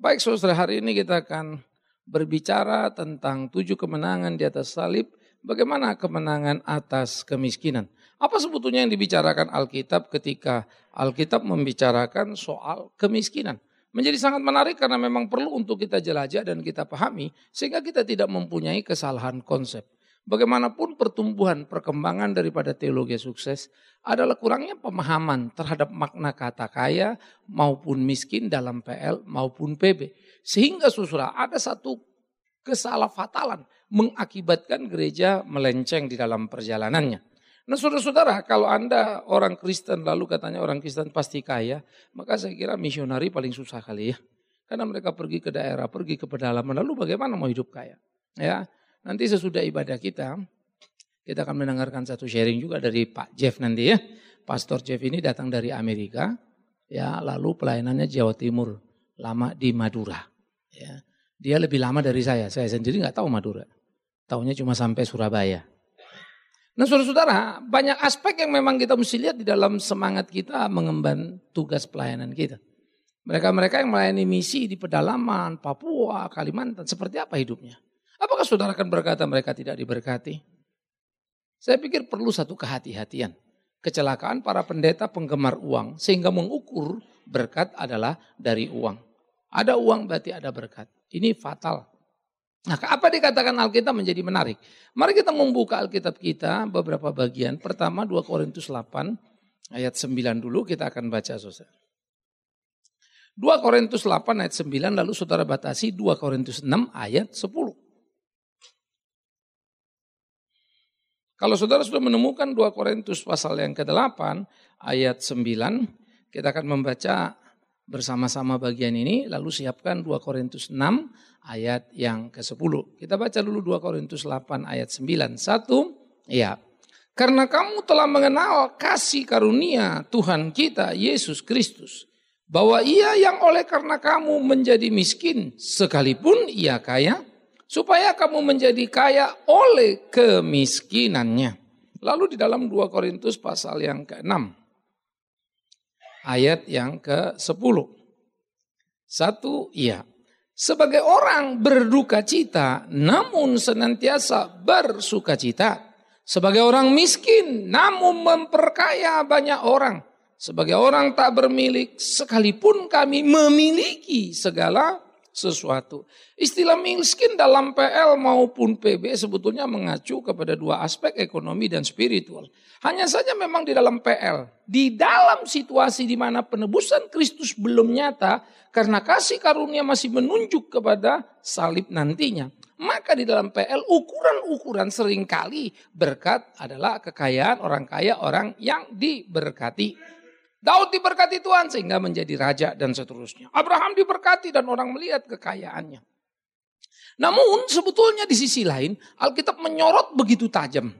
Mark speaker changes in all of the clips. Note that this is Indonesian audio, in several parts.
Speaker 1: Baik saudara, hari ini kita akan berbicara tentang 7 kemenangan di atas salib. Bagaimana kemenangan atas kemiskinan? Apa sebetulnya yang dibicarakan Alkitab ketika Alkitab membicarakan soal kemiskinan? Menjadi sangat menarik karena memang perlu untuk kita jelajah dan kita pahami sehingga kita tidak mempunyai kesalahan konsep. Bagaimanapun pertumbuhan perkembangan daripada teologi sukses adalah kurangnya pemahaman terhadap makna kata kaya maupun miskin dalam PL maupun PB. Sehingga saudara ada satu kesalahfatalan mengakibatkan gereja melenceng di dalam perjalanannya. Nah saudara-saudara, kalau Anda orang Kristen lalu katanya orang Kristen pasti kaya, maka saya kira misionari paling susah kali ya. Karena mereka pergi ke daerah, pergi ke pedalaman, lalu bagaimana mau hidup kaya? Ya, nanti sesudah ibadah kita akan mendengarkan satu sharing juga dari Pak Jeff nanti ya. Pastor Jeff ini datang dari Amerika, ya, lalu pelayanannya Jawa Timur, lama di Madura. Ya. Dia lebih lama dari saya sendiri nggak tahu Madura. Taunya cuma sampai Surabaya. Nah saudara-saudara, banyak aspek yang memang kita mesti lihat di dalam semangat kita mengemban tugas pelayanan kita. Mereka-mereka yang melayani misi di pedalaman, Papua, Kalimantan, seperti apa hidupnya? Apakah saudara akan berkata mereka tidak diberkati? Saya pikir perlu satu kehati-hatian. Kecelakaan para pendeta penggemar uang sehingga mengukur berkat adalah dari uang. Ada uang berarti ada berkat. Ini fatal. Nah, apa dikatakan Alkitab menjadi menarik? Mari kita membuka Alkitab kita beberapa bagian. Pertama 2 Korintus 8 ayat 9 dulu kita akan baca saudara. 2 Korintus 8 ayat 9 lalu saudara batasi 2 Korintus 6 ayat 10. Kalau saudara sudah menemukan 2 Korintus pasal yang ke-8 ayat 9, kita akan membaca bersama-sama bagian ini, lalu siapkan 2 Korintus 6 ayat yang ke-10. Kita baca dulu 2 Korintus 8 ayat 9. 1, ya. Karena kamu telah mengenal kasih karunia Tuhan kita Yesus Kristus, bahwa ia yang oleh karena kamu menjadi miskin sekalipun ia kaya, supaya kamu menjadi kaya oleh kemiskinannya. Lalu di dalam 2 Korintus pasal yang ke-6 ayat yang ke-10. 1, iya. Sebagai orang berduka cita namun senantiasa bersuka cita. Sebagai orang miskin namun memperkaya banyak orang. Sebagai orang tak bermilik sekalipun kami memiliki segala sesuatu. Istilah miskin dalam PL maupun PB sebetulnya mengacu kepada dua aspek ekonomi dan spiritual. Hanya saja memang di dalam PL, di dalam situasi di mana penebusan Kristus belum nyata karena kasih karunia masih menunjuk kepada salib nantinya. Maka di dalam PL ukuran-ukuran seringkali berkat adalah kekayaan orang kaya, orang yang diberkati. Daud diberkati Tuhan sehingga menjadi raja dan seterusnya. Abraham diberkati dan orang melihat kekayaannya. Namun sebetulnya di sisi lain Alkitab menyorot begitu tajam.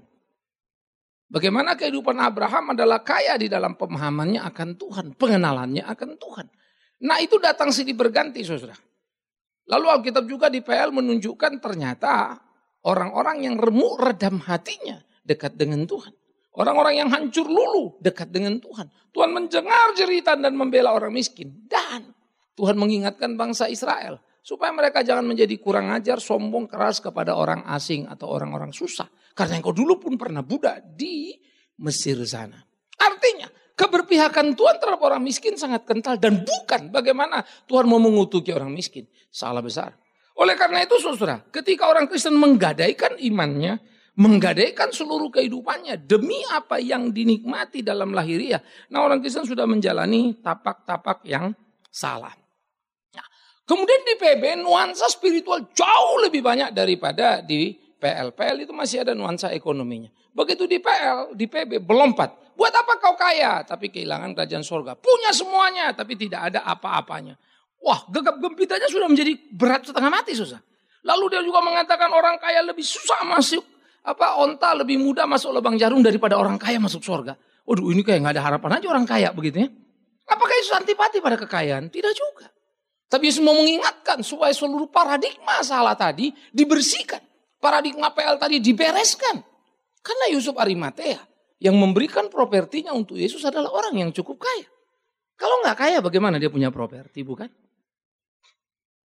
Speaker 1: Bagaimana kehidupan Abraham adalah kaya di dalam pemahamannya akan Tuhan. Pengenalannya akan Tuhan. Nah itu datang silih berganti saudara. Lalu Alkitab juga di PL menunjukkan ternyata orang-orang yang remuk redam hatinya dekat dengan Tuhan. Orang-orang yang hancur lulu dekat dengan Tuhan. Tuhan mendengar jeritan dan membela orang miskin. Dan Tuhan mengingatkan bangsa Israel. Supaya mereka jangan menjadi kurang ajar, sombong, keras kepada orang asing atau orang-orang susah. Karena engkau dulu pun pernah budak di Mesir sana. Artinya keberpihakan Tuhan terhadap orang miskin sangat kental. Dan bukan bagaimana Tuhan mau mengutuki orang miskin. Salah besar. Oleh karena itu saudara, ketika orang Kristen menggadaikan imannya, menggadaikan seluruh kehidupannya demi apa yang dinikmati dalam lahiriah. Nah orang Kristen sudah menjalani tapak-tapak yang salah. Nah, kemudian di PB nuansa spiritual jauh lebih banyak daripada di PL. PL itu masih ada nuansa ekonominya. Begitu di PL, di PB melompat. Buat apa kau kaya tapi kehilangan kerajaan surga. Punya semuanya tapi tidak ada apa-apanya. Wah gegap gempitanya sudah menjadi berat setengah mati susah. Lalu dia juga mengatakan orang kaya lebih susah masuk. Onta lebih mudah masuk lubang jarum daripada orang kaya masuk surga. Waduh ini kayak gak ada harapan aja orang kaya begitu ya. Apakah Yesus antipati pada kekayaan? Tidak juga. Tapi Yesus mau mengingatkan supaya seluruh paradigma salah tadi dibersihkan. Paradigma PL tadi dibereskan. Karena Yusuf Arimatea yang memberikan propertinya untuk Yesus adalah orang yang cukup kaya. Kalau gak kaya bagaimana dia punya properti bukan?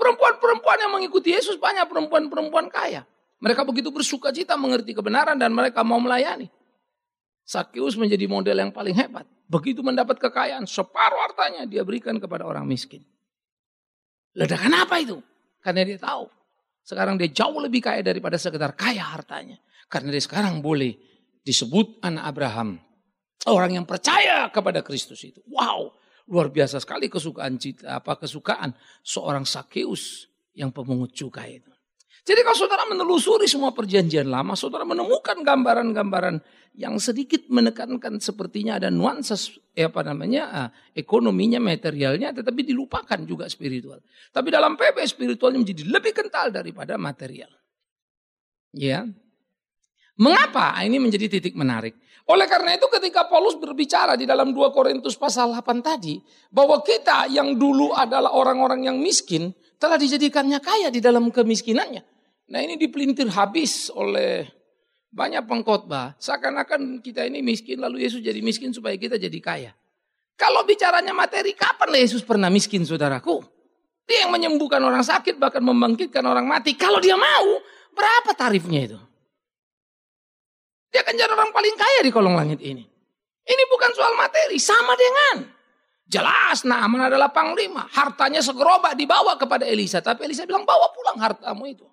Speaker 1: perempuan-perempuan yang mengikuti Yesus banyak perempuan-perempuan kaya. Mereka begitu bersuka cita mengerti kebenaran dan mereka mau melayani. Sakeus menjadi model yang paling hebat. Begitu mendapat kekayaan, separuh hartanya dia berikan kepada orang miskin. Ledakan apa itu? Karena dia tahu. Sekarang dia jauh lebih kaya daripada sekedar kaya hartanya. Karena dia sekarang boleh disebut anak Abraham. Orang yang percaya kepada Kristus itu. Wow, luar biasa sekali kesukaan seorang Sakeus yang pemungut cukai itu. Jadi kalau saudara menelusuri semua perjanjian lama, saudara menemukan gambaran-gambaran yang sedikit menekankan sepertinya ada nuansa ekonominya, materialnya, tetapi dilupakan juga spiritual. Tapi dalam PB spiritualnya menjadi lebih kental daripada material. Ya. Mengapa? Ini menjadi titik menarik. Oleh karena itu ketika Paulus berbicara di dalam 2 Korintus pasal 8 tadi, bahwa kita yang dulu adalah orang-orang yang miskin, telah dijadikannya kaya di dalam kemiskinannya. Nah ini dipelintir habis oleh banyak pengkhotbah. Seakan-akan kita ini miskin lalu Yesus jadi miskin supaya kita jadi kaya. Kalau bicaranya materi, kapan Yesus pernah miskin saudaraku? Dia yang menyembuhkan orang sakit bahkan membangkitkan orang mati. Kalau dia mau, berapa tarifnya itu? Dia akan jadi orang paling kaya di kolong langit ini. Ini bukan soal materi, sama dengan. Jelas Naaman adalah panglima. Hartanya segerobak dibawa kepada Elisa. Tapi Elisa bilang bawa pulang hartamu itu.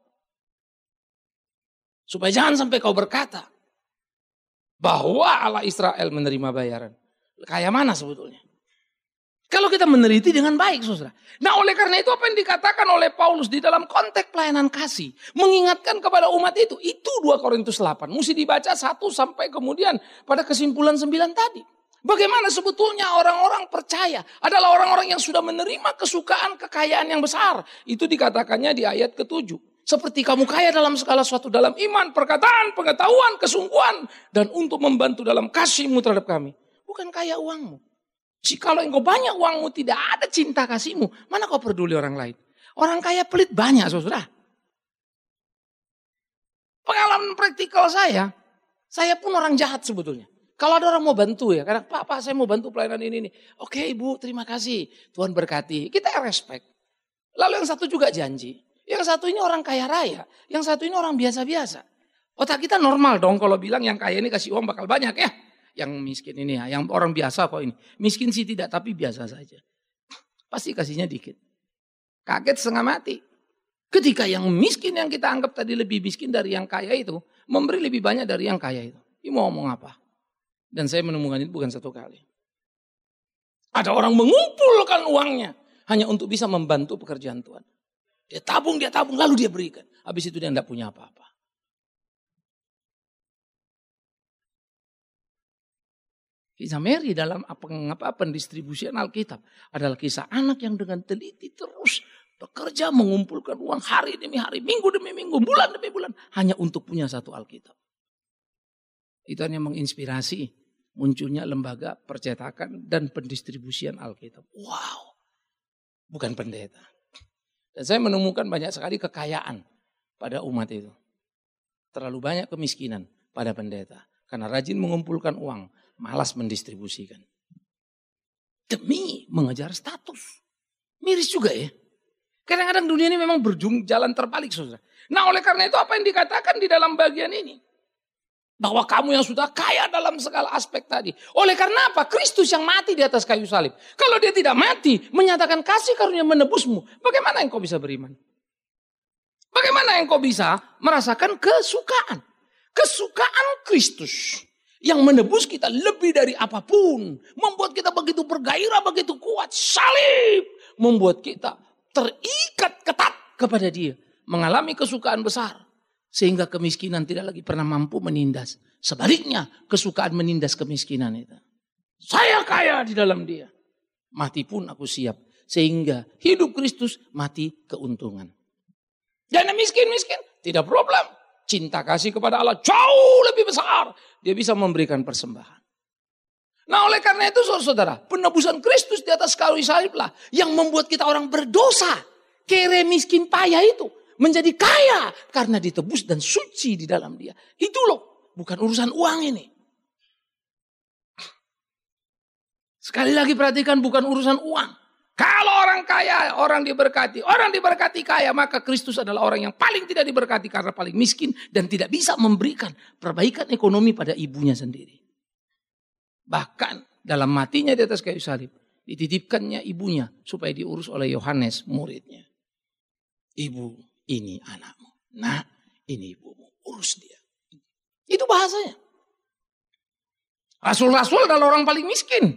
Speaker 1: Supaya jangan sampai kau berkata bahwa Allah Israel menerima bayaran. Kaya mana sebetulnya? Kalau kita meneliti dengan baik saudara. Nah oleh karena itu apa yang dikatakan oleh Paulus di dalam konteks pelayanan kasih. Mengingatkan kepada umat itu 2 Korintus 8. Mesti dibaca 1 sampai kemudian pada kesimpulan 9 tadi. Bagaimana sebetulnya orang-orang percaya adalah orang-orang yang sudah menerima kesukaan kekayaan yang besar. Itu dikatakannya di ayat ke-7. Seperti kamu kaya dalam segala sesuatu, dalam iman, perkataan, pengetahuan, kesungguhan. Dan untuk membantu dalam kasihmu terhadap kami. Bukan kaya uangmu. Jikalau engkau banyak uangmu tidak ada cinta kasihmu. Mana kau peduli orang lain? Orang kaya pelit banyak saudara. Pengalaman praktikal saya pun orang jahat sebetulnya. Kalau ada orang mau bantu ya, kadang Pak saya mau bantu pelayanan ini. Oke Ibu terima kasih, Tuhan berkati. Kita respect. Lalu yang satu juga janji. Yang satu ini orang kaya raya, yang satu ini orang biasa-biasa. Otak kita normal dong kalau bilang yang kaya ini kasih uang bakal banyak ya. Yang miskin ini ya, yang orang biasa kok ini. Miskin sih tidak, tapi biasa saja. Pasti kasihnya dikit. Kaget setengah mati. Ketika yang miskin yang kita anggap tadi lebih miskin dari yang kaya itu, memberi lebih banyak dari yang kaya itu. Ini mau ngomong apa? Dan saya menemukan itu bukan satu kali. Ada orang mengumpulkan uangnya hanya untuk bisa membantu pekerjaan Tuhan. Dia tabung, lalu dia berikan. Habis itu dia tidak punya apa-apa. Kisah Mary dalam pendistribusian Alkitab adalah kisah anak yang dengan teliti terus bekerja mengumpulkan uang hari demi hari, minggu demi minggu, bulan demi bulan. Hanya untuk punya satu Alkitab. Itu yang menginspirasi munculnya lembaga percetakan dan pendistribusian Alkitab. Wow, bukan pendeta. Dan saya menemukan banyak sekali kekayaan pada umat itu. Terlalu banyak kemiskinan pada pendeta. Karena rajin mengumpulkan uang, malas mendistribusikan. Demi mengejar status. Miris juga ya. Kadang-kadang dunia ini memang jalan terbalik saudara. Nah oleh karena itu apa yang dikatakan di dalam bagian ini? Bahwa kamu yang sudah kaya dalam segala aspek tadi. Oleh karena apa? Kristus yang mati di atas kayu salib. Kalau dia tidak mati, menyatakan kasih karunia menebusmu. Bagaimana engkau bisa beriman? Bagaimana engkau bisa merasakan kesukaan? Kesukaan Kristus. Yang menebus kita lebih dari apapun. Membuat kita begitu bergairah, begitu kuat. Salib. Membuat kita terikat ketat kepada dia. Mengalami kesukaan besar. Sehingga kemiskinan tidak lagi pernah mampu menindas. Sebaliknya kesukaan menindas kemiskinan itu. Saya kaya di dalam dia. Mati pun aku siap. Sehingga hidup Kristus mati keuntungan. Jangan miskin-miskin. Tidak problem. Cinta kasih kepada Allah jauh lebih besar. Dia bisa memberikan persembahan. Nah oleh karena itu saudara. Penebusan Kristus di atas kayu saliblah. Yang membuat kita orang berdosa. Kere miskin payah itu. Menjadi kaya karena ditebus dan suci di dalam dia. Itu loh, bukan urusan uang ini. Sekali lagi perhatikan bukan urusan uang. Kalau orang kaya, orang diberkati kaya, maka Kristus adalah orang yang paling tidak diberkati karena paling miskin dan tidak bisa memberikan perbaikan ekonomi pada ibunya sendiri. Bahkan dalam matinya di atas kayu salib, dititipkannya ibunya supaya diurus oleh Yohanes muridnya. Ibu, ini anakmu. Nah, ini ibumu. Urus dia. Itu bahasanya. Rasul-rasul adalah orang paling miskin.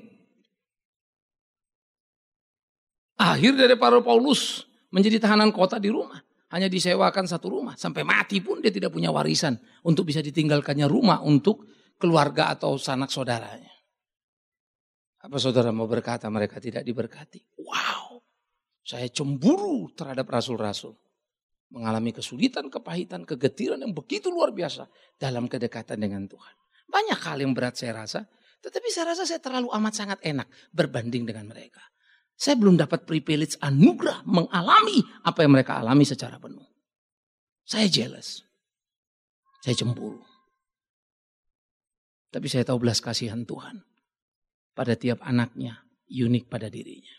Speaker 1: Akhir dari Paulus menjadi tahanan kota di rumah. Hanya disewakan satu rumah. Sampai mati pun dia tidak punya warisan. Untuk bisa ditinggalkannya rumah untuk keluarga atau sanak saudaranya. Apa saudara mau berkata mereka tidak diberkati? Wow. Saya cemburu terhadap rasul-rasul. Mengalami kesulitan, kepahitan, kegetiran yang begitu luar biasa. Dalam kedekatan dengan Tuhan. Banyak hal yang berat saya rasa. Tetapi saya rasa saya terlalu amat sangat enak berbanding dengan mereka. Saya belum dapat privilege anugerah mengalami apa yang mereka alami secara penuh. Saya jealous. Saya cemburu. Tapi saya tahu belas kasihan Tuhan. Pada tiap anaknya, unik pada dirinya.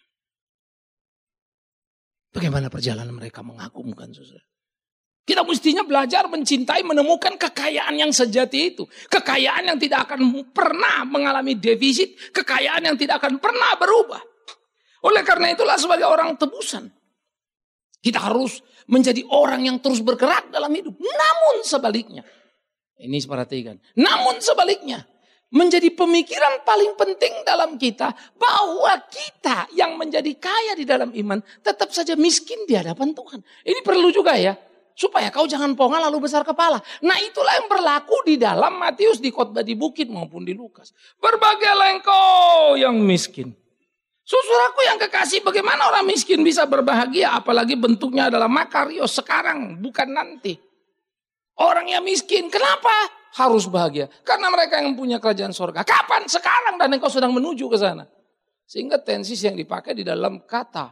Speaker 1: Bagaimana perjalanan mereka mengagumkan, saudara. Kita mestinya belajar mencintai, menemukan kekayaan yang sejati itu. Kekayaan yang tidak akan pernah mengalami defisit. Kekayaan yang tidak akan pernah berubah. Oleh karena itulah sebagai orang tebusan, kita harus menjadi orang yang terus bergerak dalam hidup. Namun sebaliknya, ini perhatikan. Namun sebaliknya, menjadi pemikiran paling penting dalam kita bahwa kita yang menjadi kaya di dalam iman tetap saja miskin di hadapan Tuhan. Ini perlu juga ya, supaya kau jangan pongal lalu besar kepala. Nah itulah yang berlaku di dalam Matius, di khotbah di bukit maupun di Lukas. Berbahagialah engkau yang miskin. Saudaraku yang kekasih, bagaimana orang miskin bisa berbahagia? Apalagi bentuknya adalah makarios sekarang, bukan nanti. Orang yang miskin, kenapa harus bahagia? Karena mereka yang punya kerajaan sorga. Kapan? Sekarang, dan engkau sedang menuju ke sana. Sehingga tensis yang dipakai di dalam kata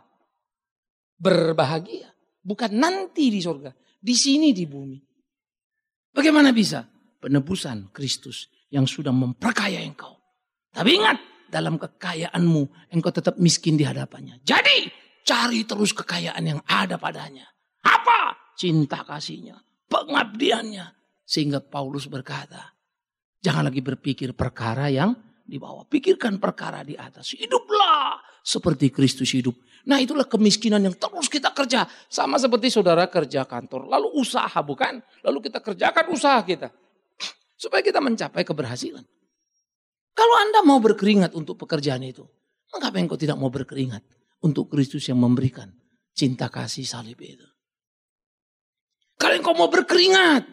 Speaker 1: berbahagia. Bukan nanti di sorga, di sini di bumi. Bagaimana bisa? Penebusan Kristus yang sudah memperkaya engkau. Tapi ingat, dalam kekayaanmu, engkau tetap miskin di hadapannya. Jadi, cari terus kekayaan yang ada padanya. Apa? Cinta kasihnya, pengabdiannya. Sehingga Paulus berkata, jangan lagi berpikir perkara yang di bawah. Pikirkan perkara di atas. Hiduplah seperti Kristus hidup. Nah itulah kemiskinan yang terus kita kerja. Sama seperti saudara kerja kantor. Lalu usaha bukan? Lalu kita kerjakan usaha kita. Supaya kita mencapai keberhasilan. Kalau Anda mau berkeringat untuk pekerjaan itu, mengapa engkau tidak mau berkeringat untuk Kristus yang memberikan cinta kasih salib itu? Kalau engkau mau berkeringat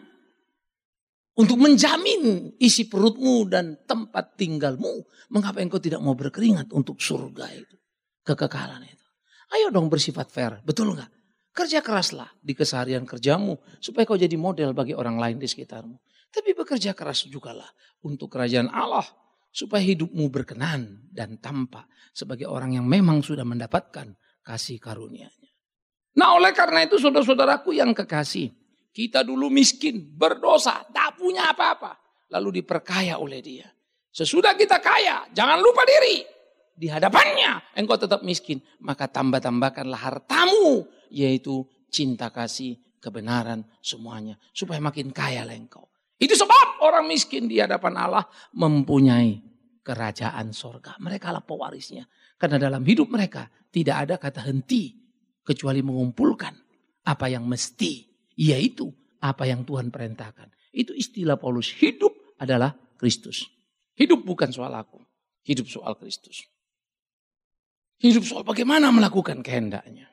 Speaker 1: untuk menjamin isi perutmu dan tempat tinggalmu, mengapa engkau tidak mau berkeringat untuk surga itu, kekekalan itu? Ayo dong bersifat fair, betul enggak? Kerja keraslah di keseharian kerjamu supaya kau jadi model bagi orang lain di sekitarmu. Tapi bekerja keras jugalah untuk kerajaan Allah. Supaya hidupmu berkenan dan tampak sebagai orang yang memang sudah mendapatkan kasih karunia-Nya. Nah oleh karena itu saudara-saudaraku yang kekasih. Kita dulu miskin, berdosa, tak punya apa-apa. Lalu diperkaya oleh Dia. Sesudah kita kaya, jangan lupa diri. Di hadapannya engkau tetap miskin. Maka tambah-tambahkanlah hartamu. Yaitu cinta kasih, kebenaran semuanya. Supaya makin kaya lah engkau. Itu sebab orang miskin di hadapan Allah mempunyai kerajaan sorga. Mereka lah pewarisnya. Karena dalam hidup mereka tidak ada kata henti. Kecuali mengumpulkan apa yang mesti. Yaitu apa yang Tuhan perintahkan. Itu istilah Paulus. Hidup adalah Kristus. Hidup bukan soal aku. Hidup soal Kristus. Hidup soal bagaimana melakukan kehendaknya.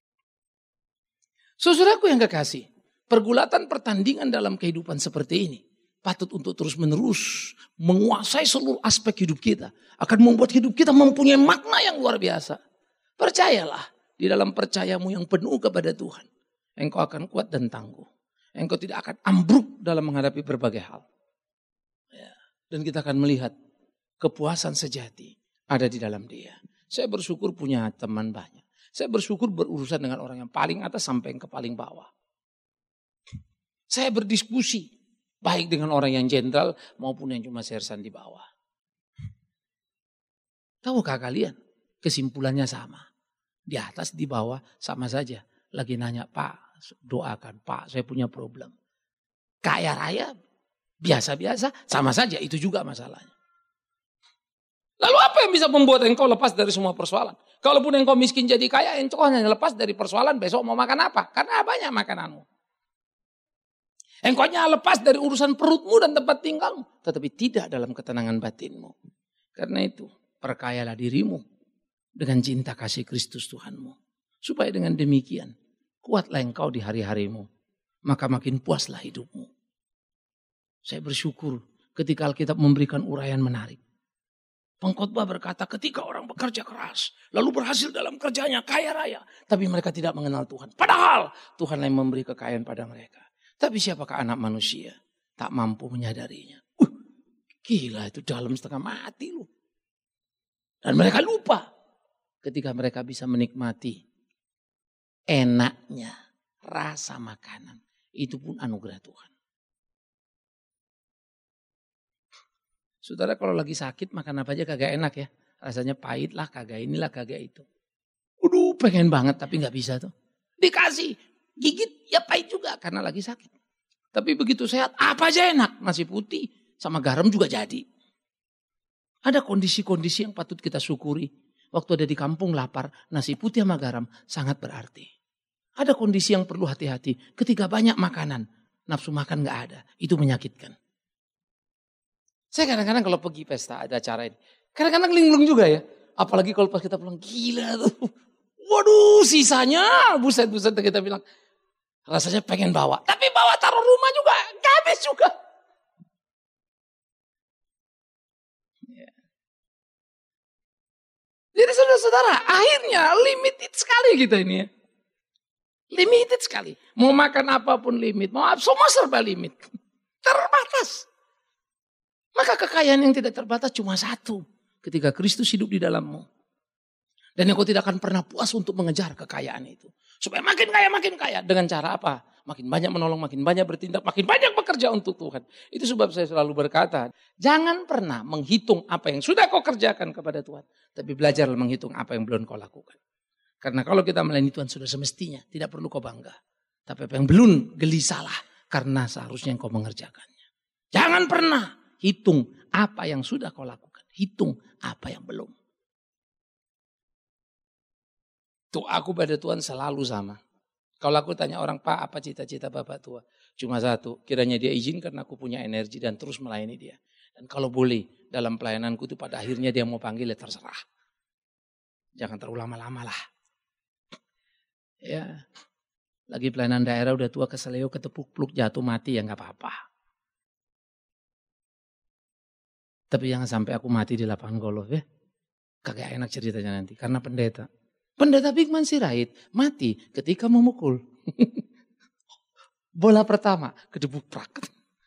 Speaker 1: Saudaraku yang kekasih. Pergulatan pertandingan dalam kehidupan seperti ini patut untuk terus menerus menguasai seluruh aspek hidup kita. Akan membuat hidup kita mempunyai makna yang luar biasa. Percayalah di dalam percayamu yang penuh kepada Tuhan. Engkau akan kuat dan tangguh. Engkau tidak akan ambruk dalam menghadapi berbagai hal. Ya. Dan kita akan melihat kepuasan sejati ada di dalam Dia. Saya bersyukur punya teman banyak. Saya bersyukur berurusan dengan orang yang paling atas sampai yang ke paling bawah. Saya berdiskusi baik dengan orang yang jenderal maupun yang cuma sersan di bawah. Tahukah kalian? Kesimpulannya sama. Di atas, di bawah sama saja. Lagi nanya, Pak doakan, Pak saya punya problem. Kaya raya, biasa-biasa, sama saja itu juga masalahnya. Lalu apa yang bisa membuat engkau lepas dari semua persoalan? Kalaupun engkau miskin jadi kaya, engkau hanya lepas dari persoalan besok mau makan apa? Karena banyak makananmu. Engkau hanya lepas dari urusan perutmu dan tempat tinggalmu. Tetapi tidak dalam ketenangan batinmu. Karena itu, perkayalah dirimu dengan cinta kasih Kristus Tuhanmu. Supaya dengan demikian, kuatlah engkau di hari-harimu. Maka makin puaslah hidupmu. Saya bersyukur ketika Alkitab memberikan uraian menarik. Pengkhotbah berkata ketika orang bekerja keras, lalu berhasil dalam kerjanya, kaya raya. Tapi mereka tidak mengenal Tuhan. Padahal Tuhan yang memberi kekayaan pada mereka. Tapi siapakah anak manusia? Tak mampu menyadarinya. Gila itu dalam setengah mati loh. Dan mereka lupa ketika mereka bisa menikmati enaknya rasa makanan. Itu pun anugerah Tuhan. Saudara kalau lagi sakit makan apa aja kagak enak ya. Rasanya pahit lah, kagak inilah, kagak itu. Aduh pengen banget tapi gak bisa tuh. Dikasih, gigit ya pahit juga karena lagi sakit. Tapi begitu sehat apa aja enak. Nasi putih sama garam juga jadi. Ada kondisi-kondisi yang patut kita syukuri. Waktu ada di kampung lapar, nasi putih sama garam sangat berarti. Ada kondisi yang perlu hati-hati. Ketika banyak makanan, nafsu makan gak ada. Itu menyakitkan. Saya kadang-kadang kalau pergi pesta ada acara ini. Kadang-kadang linglung juga ya. Apalagi kalau pas kita pulang gila tuh. Waduh sisanya buset-buset kita bilang. Rasanya pengen bawa. Tapi bawa taruh rumah juga. Gak habis juga. Ya. Jadi saudara-saudara akhirnya limited sekali kita ini ya. Limited sekali. Mau makan apapun limit. Mau semua serba limit. Terbatas. Maka kekayaan yang tidak terbatas cuma satu. Ketika Kristus hidup di dalammu. Dan engkau tidak akan pernah puas untuk mengejar kekayaan itu. Supaya makin kaya. Dengan cara apa? Makin banyak menolong, makin banyak bertindak, makin banyak bekerja untuk Tuhan. Itu sebab saya selalu berkata, jangan pernah menghitung apa yang sudah kau kerjakan kepada Tuhan. Tapi belajarlah menghitung apa yang belum kau lakukan. Karena kalau kita melayani Tuhan sudah semestinya, tidak perlu kau bangga. Tapi apa yang belum, gelisahlah. Karena seharusnya kau mengerjakannya. Jangan pernah hitung apa yang sudah kau lakukan. Hitung apa yang belum. Doaku pada Tuhan selalu sama. Kalau aku tanya orang, Pak apa cita-cita Bapak tua? Cuma satu, kiranya dia izinkan aku punya energi dan terus melayani dia. Dan kalau boleh dalam pelayananku itu pada akhirnya dia mau panggil ya terserah. Jangan terlalu lama-lama lah. Ya, lagi pelayanan daerah udah tua keseleo ketepuk pluk jatuh mati ya nggak apa-apa. Tapi jangan sampai aku mati di lapangan golf ya. Kagak enak ceritanya nanti. Karena Pendeta Bigman Sirait mati ketika memukul. Bola pertama kedebuk prak.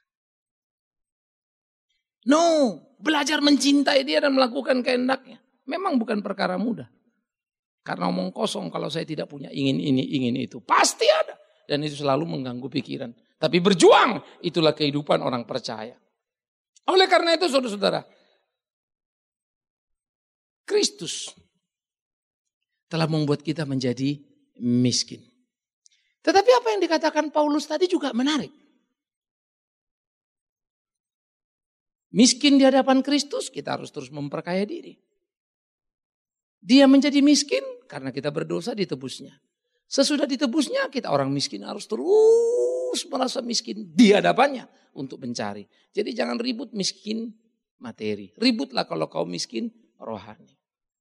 Speaker 1: No, belajar mencintai dia dan melakukan kehendaknya. Memang bukan perkara mudah. Karena omong kosong kalau saya tidak punya ingin ini, ingin itu. Pasti ada. Dan itu selalu mengganggu pikiran. Tapi berjuang, itulah kehidupan orang percaya. Oleh karena itu saudara-saudara, Kristus telah membuat kita menjadi miskin. Tetapi apa yang dikatakan Paulus tadi juga menarik. Miskin di hadapan Kristus, kita harus terus memperkaya diri. Dia menjadi miskin karena kita berdosa ditebusnya. Sesudah ditebusnya kita orang miskin harus terus merasa miskin di hadapannya untuk mencari. Jadi jangan ribut miskin materi. Ributlah kalau kau miskin rohani.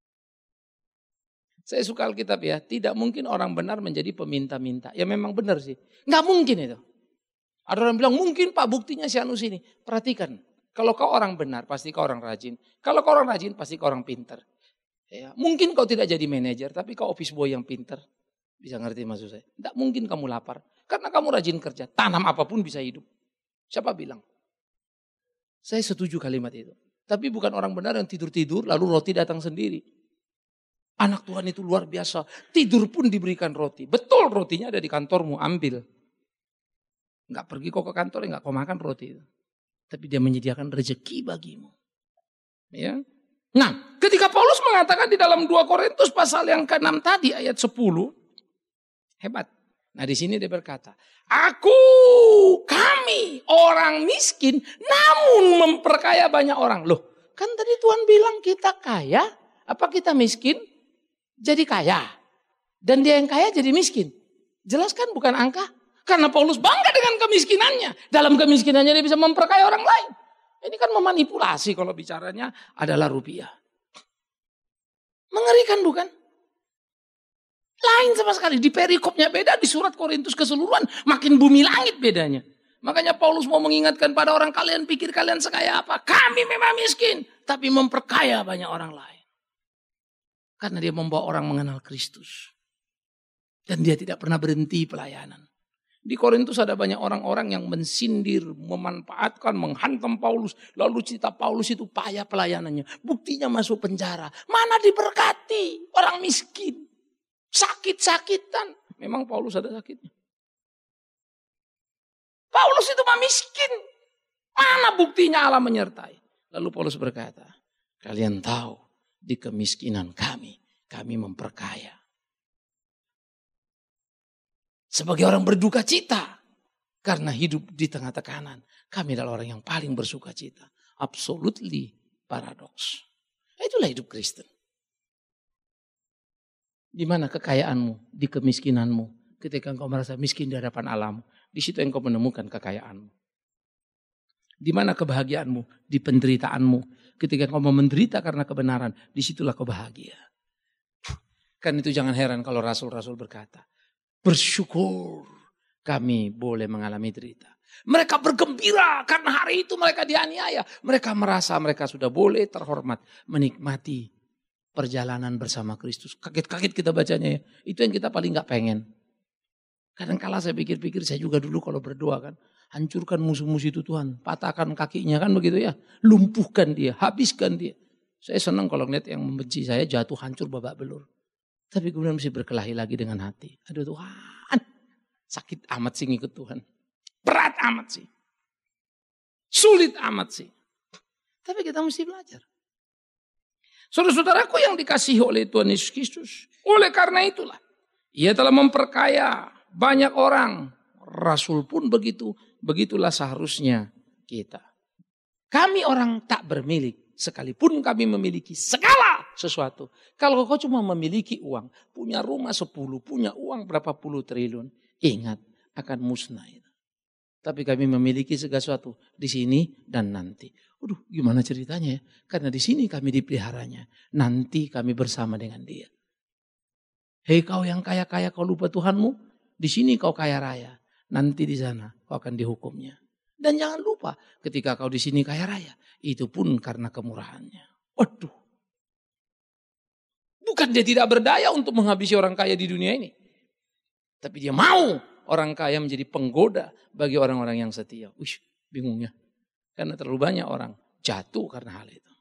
Speaker 1: Saya suka Alkitab ya. Tidak mungkin orang benar menjadi peminta-minta. Ya memang benar sih. Nggak mungkin itu. Ada orang bilang mungkin Pak buktinya si Anus ini. Perhatikan. Kalau kau orang benar pasti kau orang rajin. Kalau kau orang rajin pasti kau orang pintar. Ya, mungkin kau tidak jadi manajer tapi kau office boy yang pintar. Bisa ngerti maksud saya? Tidak mungkin kamu lapar. Karena kamu rajin kerja. Tanam apapun bisa hidup. Siapa bilang? Saya setuju kalimat itu. Tapi bukan orang benar yang tidur-tidur lalu roti datang sendiri. Anak Tuhan itu luar biasa. Tidur pun diberikan roti. Betul rotinya ada di kantormu, ambil. Enggak pergi kok ke kantor, enggak kau makan roti itu. Tapi dia menyediakan rezeki bagimu. Ya. Nah, ketika Paulus mengatakan di dalam 2 Korintus pasal yang ke-6 tadi ayat 10, hebat. Nah, di sini dia berkata, kami orang miskin namun memperkaya banyak orang. Loh, kan tadi Tuhan bilang kita kaya, apa kita miskin jadi kaya? Dan dia yang kaya jadi miskin. Jelas kan bukan angka? Karena Paulus bangga dengan kemiskinannya. Dalam kemiskinannya dia bisa memperkaya orang lain. Ini kan memanipulasi kalau bicaranya adalah rupiah. Mengerikan bukan? Lain sama sekali. Di perikopnya beda, di surat Korintus keseluruhan makin bumi langit bedanya. Makanya Paulus mau mengingatkan pada orang, kalian pikir kalian sekaya apa? Kami memang miskin, tapi memperkaya banyak orang lain. Karena dia membawa orang mengenal Kristus. Dan dia tidak pernah berhenti pelayanan. Di Korintus ada banyak orang-orang yang mensindir, memanfaatkan, menghantam Paulus. Lalu cerita Paulus itu payah pelayanannya. Buktinya masuk penjara. Mana diberkati orang miskin. Sakit-sakitan. Memang Paulus ada sakitnya. Paulus itu mah miskin. Mana buktinya Allah menyertai. Lalu Paulus berkata, kalian tahu di kemiskinan kami memperkaya. Sebagai orang berduka cita. Karena hidup di tengah tekanan. Kami adalah orang yang paling bersuka cita. Absolutely paradoks. Itulah hidup Kristen. Di mana kekayaanmu? Di kemiskinanmu. Ketika engkau merasa miskin di hadapan Allahmu. Di situ engkau menemukan kekayaanmu. Di mana kebahagiaanmu? Di penderitaanmu. Ketika engkau menderita karena kebenaran. Disitulah kau bahagia. Kan itu jangan heran kalau rasul-rasul berkata. Bersyukur kami boleh mengalami derita. Mereka bergembira karena hari itu mereka dianiaya. Mereka merasa mereka sudah boleh terhormat menikmati perjalanan bersama Kristus. Kaget-kaget kita bacanya ya. Itu yang kita paling gak pengen. Kadang-kala saya pikir-pikir, saya juga dulu kalau berdoa kan. Hancurkan musuh-musuh itu Tuhan. Patahkan kakinya kan begitu ya. Lumpuhkan dia, habiskan dia. Saya senang kalau ngeliat yang membenci saya jatuh hancur babak belur. Tapi kemudian mesti berkelahi lagi dengan hati. Aduh Tuhan, sakit amat sih ngikut Tuhan. Berat amat sih. Sulit amat sih. Tapi kita mesti belajar. Saudara-saudaraku yang dikasihi oleh Tuhan Yesus Kristus. Oleh karena itulah. Ia telah memperkaya banyak orang. Rasul pun begitu. Begitulah seharusnya kita. Kami orang tak bermilik. Sekalipun kami memiliki segala sesuatu. Kalau kau cuma memiliki uang. Punya rumah 10. Punya uang berapa puluh triliun. Ingat akan musnah itu. Tapi kami memiliki segala sesuatu. Di sini dan nanti. Waduh gimana ceritanya ya. Karena di sini kami dipeliharanya. Nanti kami bersama dengan dia. Hei kau yang kaya-kaya kau lupa Tuhanmu. Di sini kau kaya raya. Nanti di sana kau akan dihukumnya. Dan jangan lupa ketika kau di sini kaya raya. Itu pun karena kemurahannya. Waduh. Bukan dia tidak berdaya untuk menghabisi orang kaya di dunia ini. Tapi dia mau orang kaya menjadi penggoda bagi orang-orang yang setia. Wih, bingungnya. Karena terlalu banyak orang jatuh karena hal itu.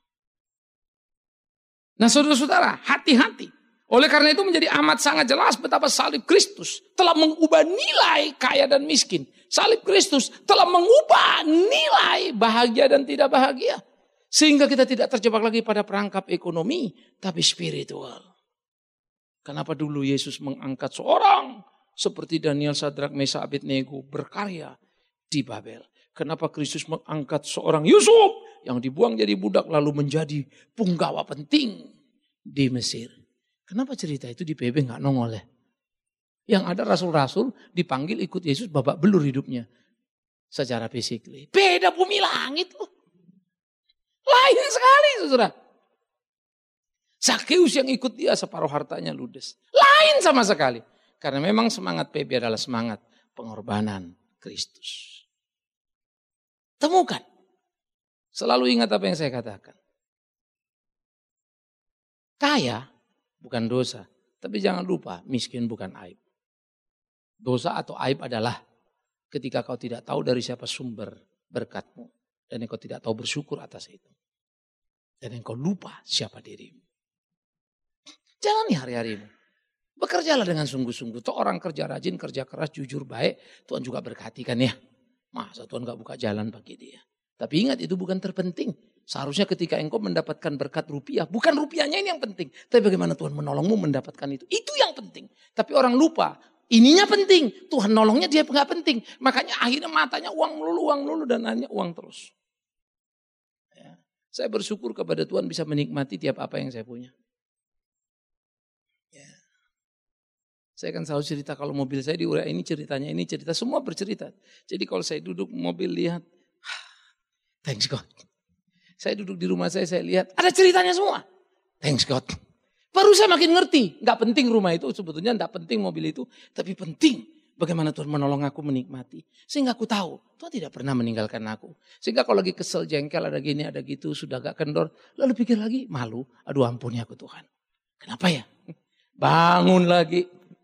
Speaker 1: Nah saudara-saudara, hati-hati. Oleh karena itu menjadi amat sangat jelas betapa salib Kristus telah mengubah nilai kaya dan miskin. Salib Kristus telah mengubah nilai bahagia dan tidak bahagia. Sehingga kita tidak terjebak lagi pada perangkap ekonomi, tapi spiritual. Kenapa dulu Yesus mengangkat seorang seperti Daniel, Sadrak, Mesak, Abednego berkarya di Babel. Kenapa Kristus mengangkat seorang Yusuf yang dibuang jadi budak lalu menjadi punggawa penting di Mesir. Kenapa cerita itu di PB nggak nongol ya? Yang ada rasul-rasul dipanggil ikut Yesus babak belur hidupnya. Secara fisik. Beda bumi langit loh. Lain sekali saudara. Zakeus yang ikut dia separuh hartanya ludes. Lain sama sekali. Karena memang semangat PB adalah semangat pengorbanan Kristus. Temukan. Selalu ingat apa yang saya katakan. Kaya bukan dosa. Tapi jangan lupa miskin bukan aib. Dosa atau aib adalah ketika kau tidak tahu dari siapa sumber berkatmu. Dan engkau tidak tahu bersyukur atas itu. Dan engkau lupa siapa dirimu. Jalani hari-harimu. Bekerjalah dengan sungguh-sungguh. Tuh orang kerja rajin, kerja keras, jujur, baik. Tuhan juga berkati kan ya. Masa Tuhan gak buka jalan bagi dia. Tapi ingat itu bukan terpenting. Seharusnya ketika engkau mendapatkan berkat rupiah, bukan rupiahnya ini yang penting. Tapi bagaimana Tuhan menolongmu mendapatkan itu. Itu yang penting. Tapi orang lupa, ininya penting. Tuhan nolongnya dia nggak penting. Makanya akhirnya matanya uang melulu dan hanya uang terus. Ya. Saya bersyukur kepada Tuhan bisa menikmati tiap apa yang saya punya. Ya. Saya kan selalu cerita kalau mobil saya diurai ini cerita, semua bercerita. Jadi kalau saya duduk mobil lihat, thanks God. Saya duduk di rumah saya lihat, ada ceritanya semua. Thanks God. Baru saya makin ngerti, gak penting rumah itu, sebetulnya gak penting mobil itu. Tapi penting bagaimana Tuhan menolong aku menikmati. Sehingga aku tahu, Tuhan tidak pernah meninggalkan aku. Sehingga kalau lagi kesel, jengkel, ada gini, ada gitu, sudah gak kendor. Lalu pikir lagi, malu, aduh ampuni aku Tuhan. Kenapa ya? Bangun lagi.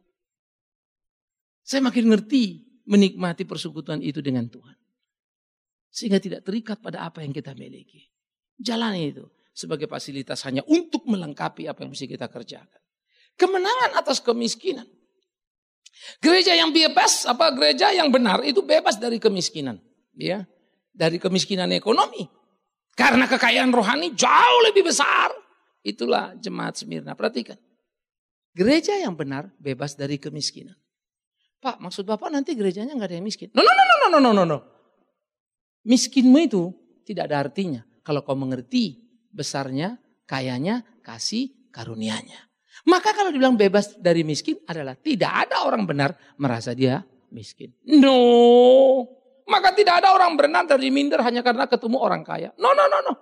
Speaker 1: Saya makin ngerti menikmati persekutuan itu dengan Tuhan. Sehingga tidak terikat pada apa yang kita miliki. Jalani itu sebagai fasilitas hanya untuk melengkapi apa yang mesti kita kerjakan. Kemenangan atas kemiskinan. Gereja yang bebas, gereja yang benar itu bebas dari kemiskinan. Ya, dari kemiskinan ekonomi. Karena kekayaan rohani jauh lebih besar. Itulah jemaat Smyrna. Perhatikan. Gereja yang benar bebas dari kemiskinan. Pak, maksud Bapak nanti gerejanya gak ada yang miskin. No. Miskinmu itu tidak ada artinya. Kalau kau mengerti besarnya, kayanya, kasih, karunianya. Maka kalau dibilang bebas dari miskin adalah tidak ada orang benar merasa dia miskin. No. Maka tidak ada orang benar dari minder hanya karena ketemu orang kaya. No.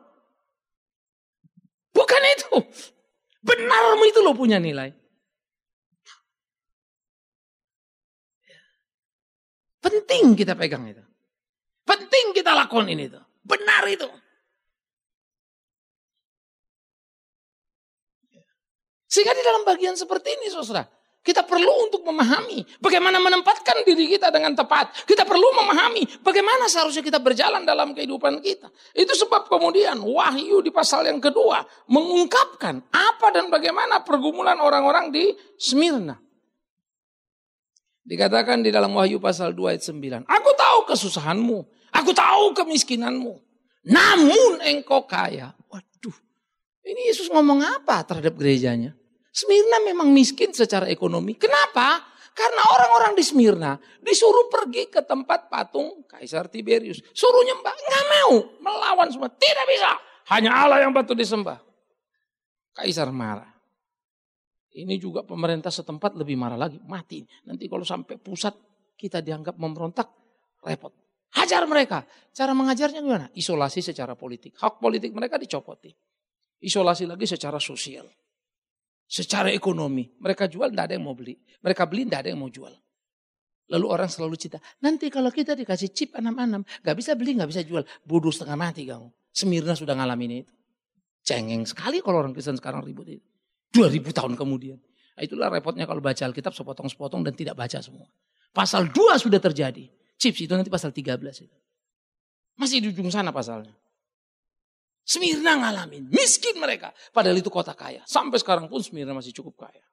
Speaker 1: Bukan itu. Benarmu itu lo punya nilai. Penting kita pegang itu. Penting kita lakukan ini tuh. Benar itu. Sehingga di dalam bagian seperti ini saudara, kita perlu untuk memahami bagaimana menempatkan diri kita dengan tepat. Kita perlu memahami bagaimana seharusnya kita berjalan dalam kehidupan kita. Itu sebab kemudian Wahyu di pasal yang kedua mengungkapkan apa dan bagaimana pergumulan orang-orang di Smyrna. Dikatakan di dalam Wahyu pasal 2 ayat 9. Aku tahu kesusahanmu. Aku tahu kemiskinanmu. Namun engkau kaya. Waduh. Ini Yesus ngomong apa terhadap gerejanya? Smyrna memang miskin secara ekonomi. Kenapa? Karena orang-orang di Smyrna disuruh pergi ke tempat patung Kaisar Tiberius. Suruh nyembah. Nggak mau. Melawan semua. Tidak bisa. Hanya Allah yang patut disembah. Kaisar marah. Ini juga pemerintah setempat lebih marah lagi. Mati. Nanti kalau sampai pusat kita dianggap memberontak. Repot. Hajar mereka. Cara mengajarnya gimana? Isolasi secara politik. Hak politik mereka dicopoti. Isolasi lagi secara sosial. Secara ekonomi. Mereka jual tidak ada yang mau beli. Mereka beli tidak ada yang mau jual. Lalu orang selalu cerita. Nanti kalau kita dikasih chip 66. Gak bisa beli, gak bisa jual. Bodoh setengah mati kamu. Smyrna sudah ngalamin itu. Cengeng sekali kalau orang Kristen sekarang ribut itu. 2000 tahun kemudian. Nah, itulah repotnya kalau baca Alkitab sepotong-sepotong dan tidak baca semua. Pasal 2 sudah terjadi. Chips itu nanti pasal 13 itu. Masih di ujung sana pasalnya. Smyrna ngalamin. Miskin mereka. Padahal itu kota kaya. Sampai sekarang pun Smyrna masih cukup kaya.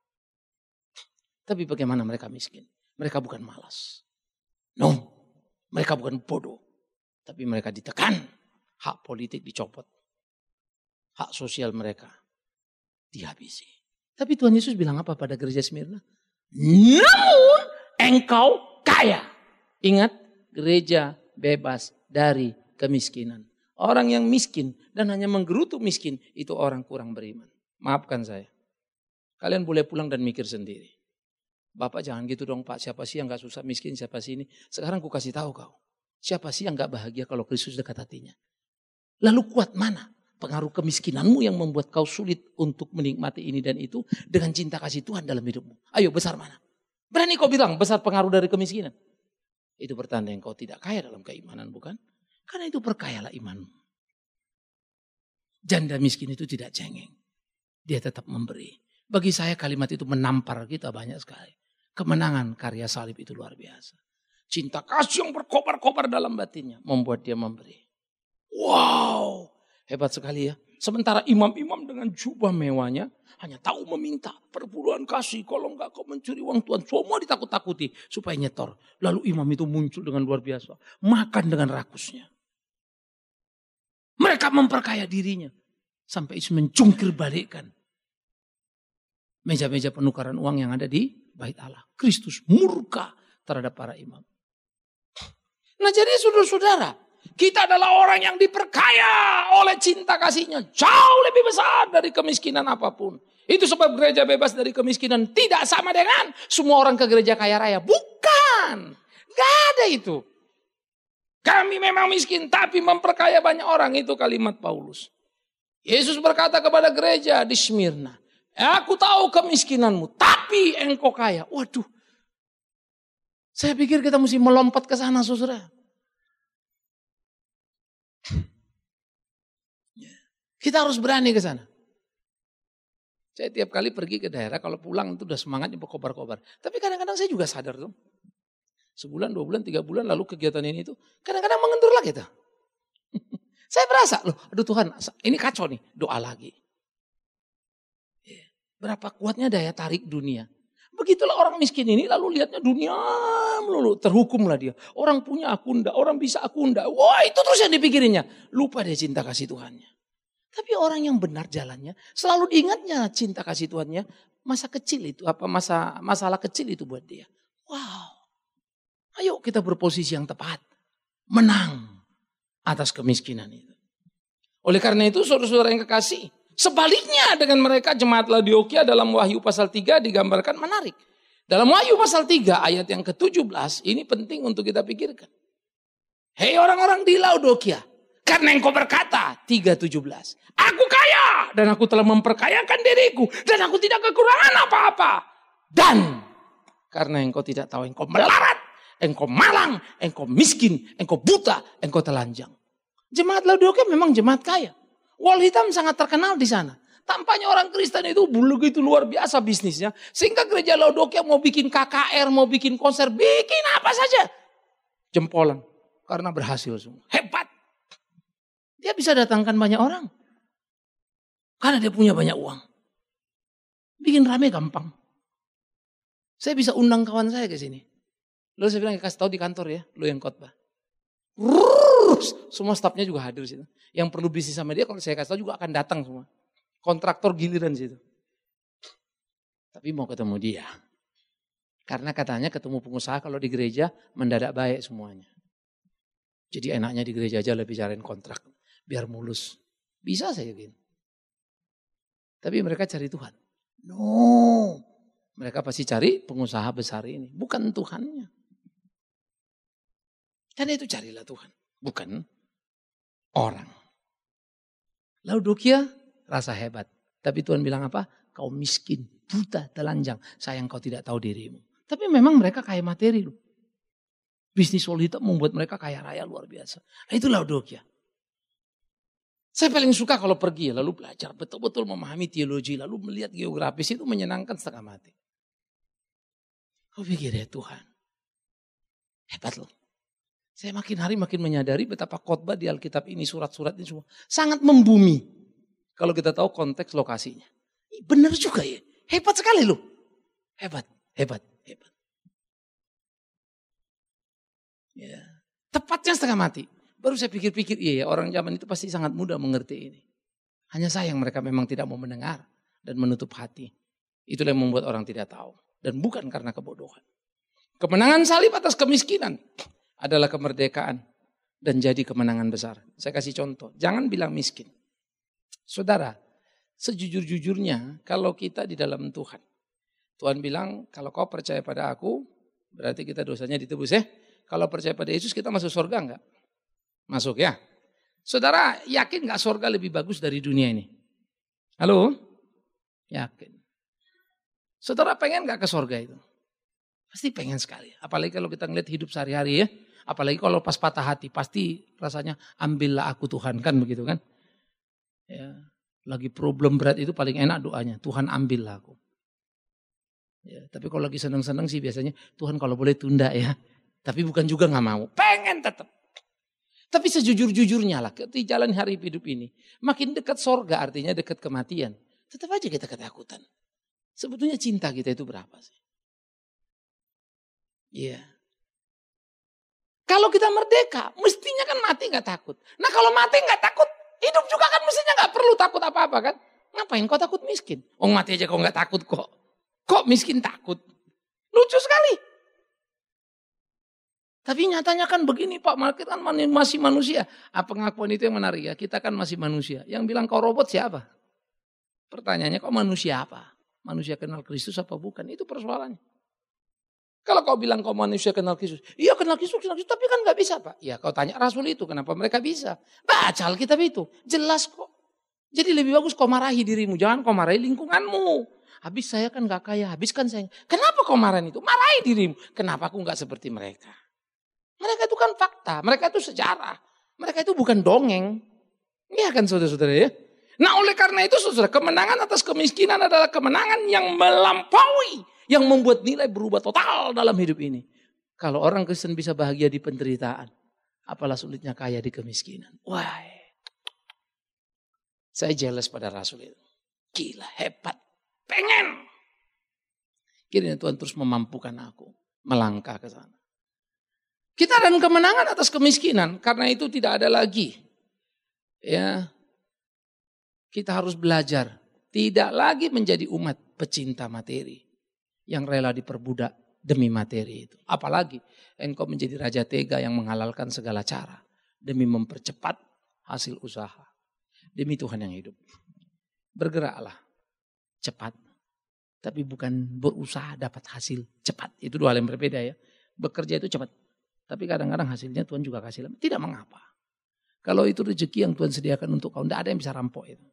Speaker 1: Tapi bagaimana mereka miskin? Mereka bukan malas. No. Mereka bukan bodoh. Tapi mereka ditekan. Hak politik dicopot. Hak sosial mereka dihabisi. Tapi Tuhan Yesus bilang apa pada gereja Smyrna? Namun engkau kaya. Ingat, gereja bebas dari kemiskinan. Orang yang miskin dan hanya menggerutu miskin, itu orang kurang beriman. Maafkan saya. Kalian boleh pulang dan mikir sendiri. Bapak jangan gitu dong Pak, siapa sih yang gak susah miskin, siapa sih ini. Sekarang ku kasih tahu kau. Siapa sih yang gak bahagia kalau Kristus dekat hatinya. Lalu kuat mana pengaruh kemiskinanmu yang membuat kau sulit untuk menikmati ini dan itu dengan cinta kasih Tuhan dalam hidupmu. Ayo besar mana? Berani kau bilang besar pengaruh dari kemiskinan. Itu bertanda yang kau tidak kaya dalam keimanan bukan? Karena itu perkayalah imanmu. Janda miskin itu tidak cengeng. Dia tetap memberi. Bagi saya kalimat itu menampar kita banyak sekali. Kemenangan karya salib itu luar biasa. Cinta kasih yang berkobar-kobar dalam batinnya membuat dia memberi. Wow, hebat sekali ya. Sementara imam-imam dengan jubah mewahnya hanya tahu meminta perpuluhan kasih. Kalau enggak kau mencuri uang Tuhan. Semua ditakut-takuti supaya nyetor. Lalu imam itu muncul dengan luar biasa. Makan dengan rakusnya. Mereka Mereka memperkaya dirinya. Sampai Yesus mencungkir balikkan meja-meja penukaran uang yang ada di bait Allah. Kristus murka terhadap para imam. Nah jadi saudara-saudara, kita adalah orang yang diperkaya oleh cinta kasihnya. Jauh lebih besar dari kemiskinan apapun. Itu sebab gereja bebas dari kemiskinan tidak sama dengan semua orang ke gereja kaya raya. Bukan. Gak ada itu. Kami memang miskin tapi memperkaya banyak orang. Itu kalimat Paulus. Yesus berkata kepada gereja di Smyrna. Aku tahu kemiskinanmu tapi engkau kaya. Waduh. Saya pikir kita mesti melompat ke sana saudara. Kita harus berani ke sana. Saya tiap kali pergi ke daerah, kalau pulang itu udah semangatnya berkobar-kobar. Tapi kadang-kadang saya juga sadar tuh. Sebulan, 2 bulan, 3 bulan lalu kegiatan ini itu kadang-kadang mengendur lagi tuh. Saya berasa loh, aduh Tuhan ini kacau nih, doa lagi. Berapa kuatnya daya tarik dunia. Begitulah orang miskin ini lalu lihatnya dunia melulu. Terhukumlah dia. Orang punya aku enggak, orang bisa aku enggak. Wah itu terus yang dipikirinnya. Lupa dia cinta kasih Tuhannya. Tapi orang yang benar jalannya selalu diingatnya cinta kasih Tuhannya. Masa kecil itu, masalah kecil itu buat dia. Wow. Ayo kita berposisi yang tepat. Menang atas kemiskinan itu. Oleh karena itu saudara-saudara yang kekasih. Sebaliknya dengan mereka jemaat Laodikia dalam Wahyu pasal 3 digambarkan menarik. Dalam Wahyu pasal 3 ayat yang ke-17 ini penting untuk kita pikirkan. Hei orang-orang di Laodikia, karena engkau berkata 3:17, aku kaya dan aku telah memperkayakan diriku dan aku tidak kekurangan apa-apa. Dan karena engkau tidak tahu engkau melarat, engkau malang, engkau miskin, engkau buta, engkau telanjang. Jemaat Laodikia memang jemaat kaya. Wall hitam sangat terkenal di sana. Tampaknya orang Kristen itu begitu luar biasa bisnisnya. Sehingga gereja Laodikia mau bikin KKR, mau bikin konser, bikin apa saja. Jempolan. Karena berhasil semua. Hebat. Dia bisa datangkan banyak orang. Karena dia punya banyak uang. Bikin rame gampang. Saya bisa undang kawan saya ke sini. Lalu saya bilang, kasih tahu di kantor ya, lu yang khotbah. Semua stafnya juga hadir situ. Yang perlu bisnis sama dia kalau saya kasih tahu juga akan datang semua. Kontraktor giliran situ. Tapi mau ketemu dia. Karena katanya ketemu pengusaha kalau di gereja mendadak baik semuanya. Jadi enaknya di gereja aja lebih cariin kontrak. Biar mulus. Bisa saya yakin. Tapi mereka cari Tuhan. No. Mereka pasti cari pengusaha besar ini. Bukan Tuhannya. Karena itu carilah Tuhan. Bukan orang. Laodikia rasa hebat. Tapi Tuhan bilang apa? Kau miskin, buta, telanjang. Sayang kau tidak tahu dirimu. Tapi memang mereka kaya materi loh. Bisnis wall hitam membuat mereka kaya raya luar biasa. Nah itu Laodikia. Saya paling suka kalau pergi lalu belajar. Betul-betul memahami teologi. Lalu melihat geografis itu menyenangkan setengah mati. Kau pikir ya Tuhan. Hebat loh. Saya makin hari makin menyadari betapa khotbah di Alkitab ini, surat-surat ini semua sangat membumi. Kalau kita tahu konteks lokasinya. Benar juga ya. Hebat sekali loh. Hebat. Ya. Tepatnya setengah mati. Baru saya pikir-pikir, iya ya orang zaman itu pasti sangat mudah mengerti ini. Hanya sayang mereka memang tidak mau mendengar dan menutup hati. Itulah yang membuat orang tidak tahu. Dan bukan karena kebodohan. Kemenangan salib atas kemiskinan adalah kemerdekaan dan jadi kemenangan besar. Saya kasih contoh, jangan bilang miskin. Saudara, sejujur-jujurnya kalau kita di dalam Tuhan. Tuhan bilang kalau kau percaya pada aku, berarti kita dosanya ditebus ya. Kalau percaya pada Yesus kita masuk surga enggak? Masuk ya. Saudara yakin enggak surga lebih bagus dari dunia ini? Halo? Yakin. Saudara pengen enggak ke surga itu? Pasti pengen sekali. Apalagi kalau kita ngeliat hidup sehari-hari ya. Apalagi kalau pas patah hati, pasti rasanya ambillah aku Tuhan, kan begitu kan. Ya, lagi problem berat itu paling enak doanya, Tuhan ambillah aku. Ya, tapi kalau lagi seneng-seneng sih biasanya, Tuhan kalau boleh tunda ya. Tapi bukan juga gak mau, pengen tetap. Tapi sejujur-jujurnya lah, di jalan hari hidup ini, makin dekat sorga artinya dekat kematian. Tetap aja kita ketakutan. Sebetulnya cinta kita itu berapa sih? Iya. Kalau kita merdeka, mestinya kan mati gak takut. Nah kalau mati gak takut, Hidup juga kan mestinya gak perlu takut apa-apa kan. Ngapain kau takut miskin? Mati aja kau gak takut kok. Kok miskin takut? Lucu sekali. Tapi nyatanya kan begini Pak, kita kan masih manusia. Pengakuan itu yang menarik ya, kita kan masih manusia. Yang bilang kau robot siapa? Pertanyaannya kok manusia apa? Manusia kenal Kristus apa bukan? Itu persoalannya. Kalau kau bilang kau manusia kenal Kristus, iya kenal Kristus, tapi kan gak bisa Pak. Ya kau tanya Rasul itu, kenapa mereka bisa? Baca Alkitab itu, jelas kok. Jadi lebih bagus kau marahi dirimu, jangan kau marahi lingkunganmu. Habis saya kan gak kaya, habiskan saya. Kenapa kau marahin itu? Marahi dirimu. Kenapa aku gak seperti mereka? Mereka itu kan fakta, mereka itu sejarah. Mereka itu bukan dongeng. Iya kan saudara-saudara ya. Nah oleh karena itu saudara, kemenangan atas kemiskinan adalah kemenangan yang melampaui. Yang membuat nilai berubah total dalam hidup ini. Kalau orang Kristen bisa bahagia di penderitaan, apalah sulitnya kaya di kemiskinan. Wah, saya jealous pada Rasul itu. Gila, hebat, pengen. Kiranya Tuhan terus memampukan aku melangkah ke sana. Kita dan kemenangan atas kemiskinan, karena itu tidak ada lagi. Ya, kita harus belajar, tidak lagi menjadi umat pecinta materi. Yang rela diperbudak demi materi itu. Apalagi engkau menjadi raja tega yang menghalalkan segala cara. Demi mempercepat hasil usaha. Demi Tuhan yang hidup. Bergeraklah cepat. Tapi bukan berusaha dapat hasil cepat. Itu dua hal yang berbeda ya. Bekerja itu cepat. Tapi kadang-kadang hasilnya Tuhan juga kasih. Tidak mengapa. Kalau itu rezeki yang Tuhan sediakan untuk kau. Tidak ada yang bisa rampok itu.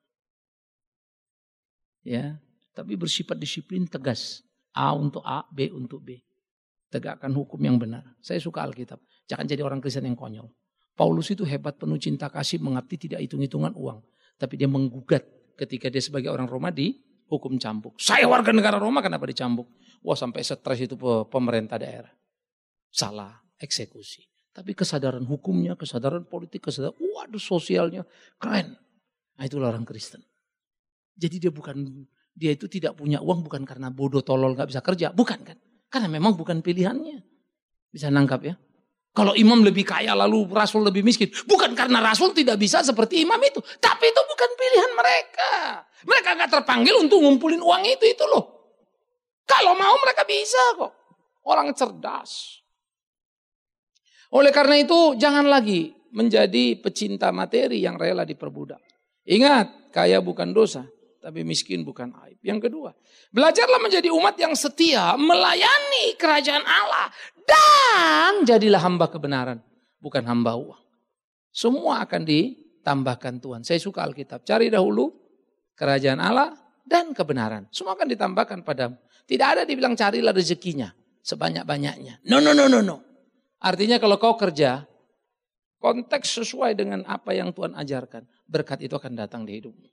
Speaker 1: Ya, tapi bersifat disiplin tegas. A untuk A, B untuk B. Tegakkan hukum yang benar. Saya suka Alkitab. Jangan jadi orang Kristen yang konyol. Paulus itu hebat, penuh cinta kasih, mengabdi tidak hitung-hitungan uang. Tapi dia menggugat ketika dia sebagai orang Roma dihukum cambuk. Saya warga negara Roma, kenapa dicambuk? Wah sampai stres itu pemerintah daerah. Salah, eksekusi. Tapi kesadaran hukumnya, kesadaran politik, kesadaran sosialnya keren. Nah itulah orang Kristen. Jadi dia itu tidak punya uang bukan karena bodoh tolol gak bisa kerja. Bukan kan. Karena memang bukan pilihannya. Bisa nangkap ya. Kalau imam lebih kaya lalu rasul lebih miskin. Bukan karena rasul tidak bisa seperti imam itu. Tapi itu bukan pilihan mereka. Mereka gak terpanggil untuk ngumpulin uang itu loh. Kalau mau mereka bisa kok. Orang cerdas. Oleh karena itu jangan lagi menjadi pecinta materi yang rela diperbudak. Ingat, kaya bukan dosa. Tapi miskin bukan aib. Yang kedua, belajarlah menjadi umat yang setia, melayani kerajaan Allah. Dan jadilah hamba kebenaran, bukan hamba uang. Semua akan ditambahkan Tuhan. Saya suka Alkitab. Cari dahulu kerajaan Allah dan kebenaran. Semua akan ditambahkan padamu. Tidak ada dibilang carilah rezekinya sebanyak-banyaknya. No. Artinya kalau kau kerja, konteks sesuai dengan apa yang Tuhan ajarkan. Berkat itu akan datang di hidupmu.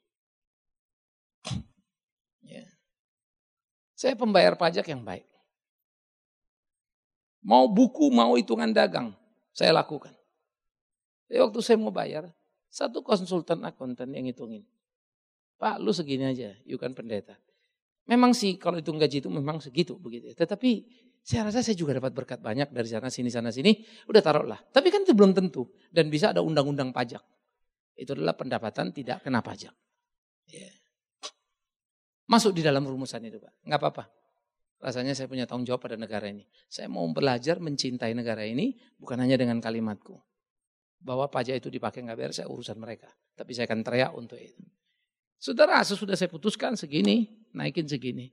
Speaker 1: Ya. Saya pembayar pajak yang baik. Mau buku, mau hitungan dagang, saya lakukan. Jadi waktu saya mau bayar, satu konsultan akuntan yang ngitungin. Pak, lu segini aja, you kan pendeta. Memang sih kalau hitung gaji itu memang segitu begitu. Tetapi saya rasa saya juga dapat berkat banyak dari sana sini, udah taruhlah. Tapi kan itu belum tentu dan bisa ada undang-undang pajak. Itu adalah pendapatan tidak kena pajak. Ya. Masuk di dalam rumusan itu Pak, nggak apa-apa. Rasanya saya punya tanggung jawab pada negara ini. Saya mau belajar mencintai negara ini bukan hanya dengan kalimatku. Bahwa pajak itu dipakai nggak beres, saya urusan mereka. Tapi saya akan teriak untuk itu. Saudara, sesudah saya putuskan segini, naikin segini.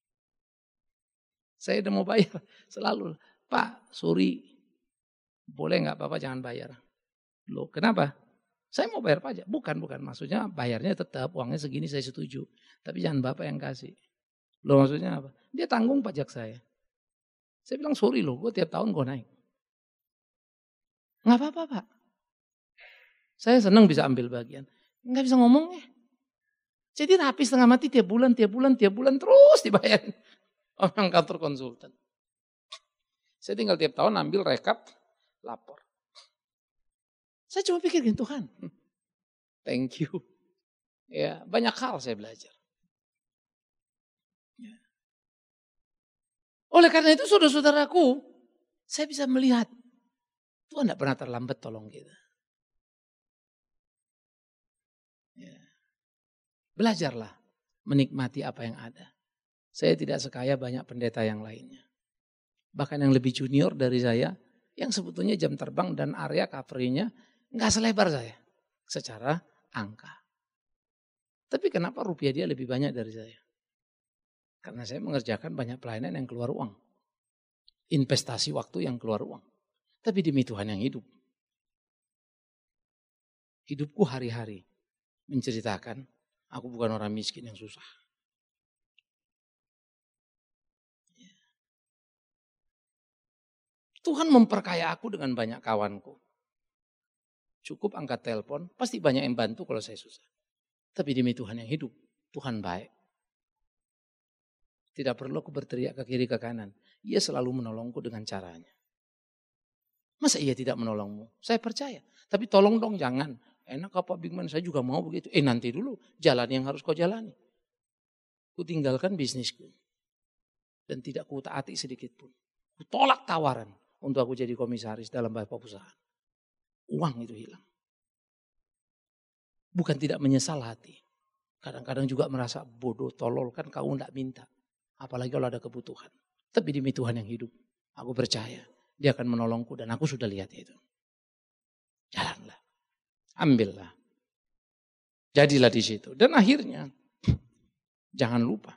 Speaker 1: Saya udah mau bayar, selalu. Pak, sorry, boleh nggak Bapak jangan bayar. Loh, kenapa? Saya mau bayar pajak. Bukan. Maksudnya bayarnya tetap, uangnya segini saya setuju. Tapi jangan Bapak yang kasih. Loh maksudnya apa? Dia tanggung pajak saya. Saya bilang sorry loh, gue tiap tahun gue naik. Nggak apa-apa Pak. Saya senang bisa ambil bagian. Nggak bisa ngomong ya. Jadi rapi setengah mati tiap bulan terus dibayarin. Orang kantor konsultan. Saya tinggal tiap tahun ambil rekap, lapor. Saya cuma pikir gini, Tuhan, thank you. Ya, banyak hal saya belajar. Ya. Oleh karena itu saudara-saudaraku, saya bisa melihat Tuhan tidak pernah terlambat tolong kita. Belajarlah menikmati apa yang ada. Saya tidak sekaya banyak pendeta yang lainnya. Bahkan yang lebih junior dari saya, yang sebetulnya jam terbang dan area covernya nggak selebar saya secara angka. Tapi kenapa rupiah dia lebih banyak dari saya? Karena saya mengerjakan banyak pelayanan yang keluar uang. Investasi waktu yang keluar uang. Tapi demi Tuhan yang hidup. Hidupku hari-hari menceritakan aku bukan orang miskin yang susah. Tuhan memperkaya aku dengan banyak kawanku. Cukup angkat telepon, pasti banyak yang bantu kalau saya susah. Tapi demi Tuhan yang hidup, Tuhan baik. Tidak perlu aku berteriak ke kiri ke kanan. Ia selalu menolongku dengan caranya. Masa ia tidak menolongmu? Saya percaya. Tapi tolong dong jangan. Enak apa Bigman, saya juga mau begitu. Nanti dulu, jalan yang harus kau jalani. Ku tinggalkan bisnisku. Dan tidak ku taati sedikit pun. Ku tolak tawaran untuk aku jadi komisaris dalam beberapa perusahaan. Uang itu hilang. Bukan tidak menyesal hati. Kadang-kadang juga merasa bodoh, tolol, kan kau tidak minta. Apalagi kalau ada kebutuhan. Tapi demi Tuhan yang hidup, aku percaya dia akan menolongku dan aku sudah lihat itu. Jalanlah. Ambillah. Jadilah di situ. Dan akhirnya, jangan lupa.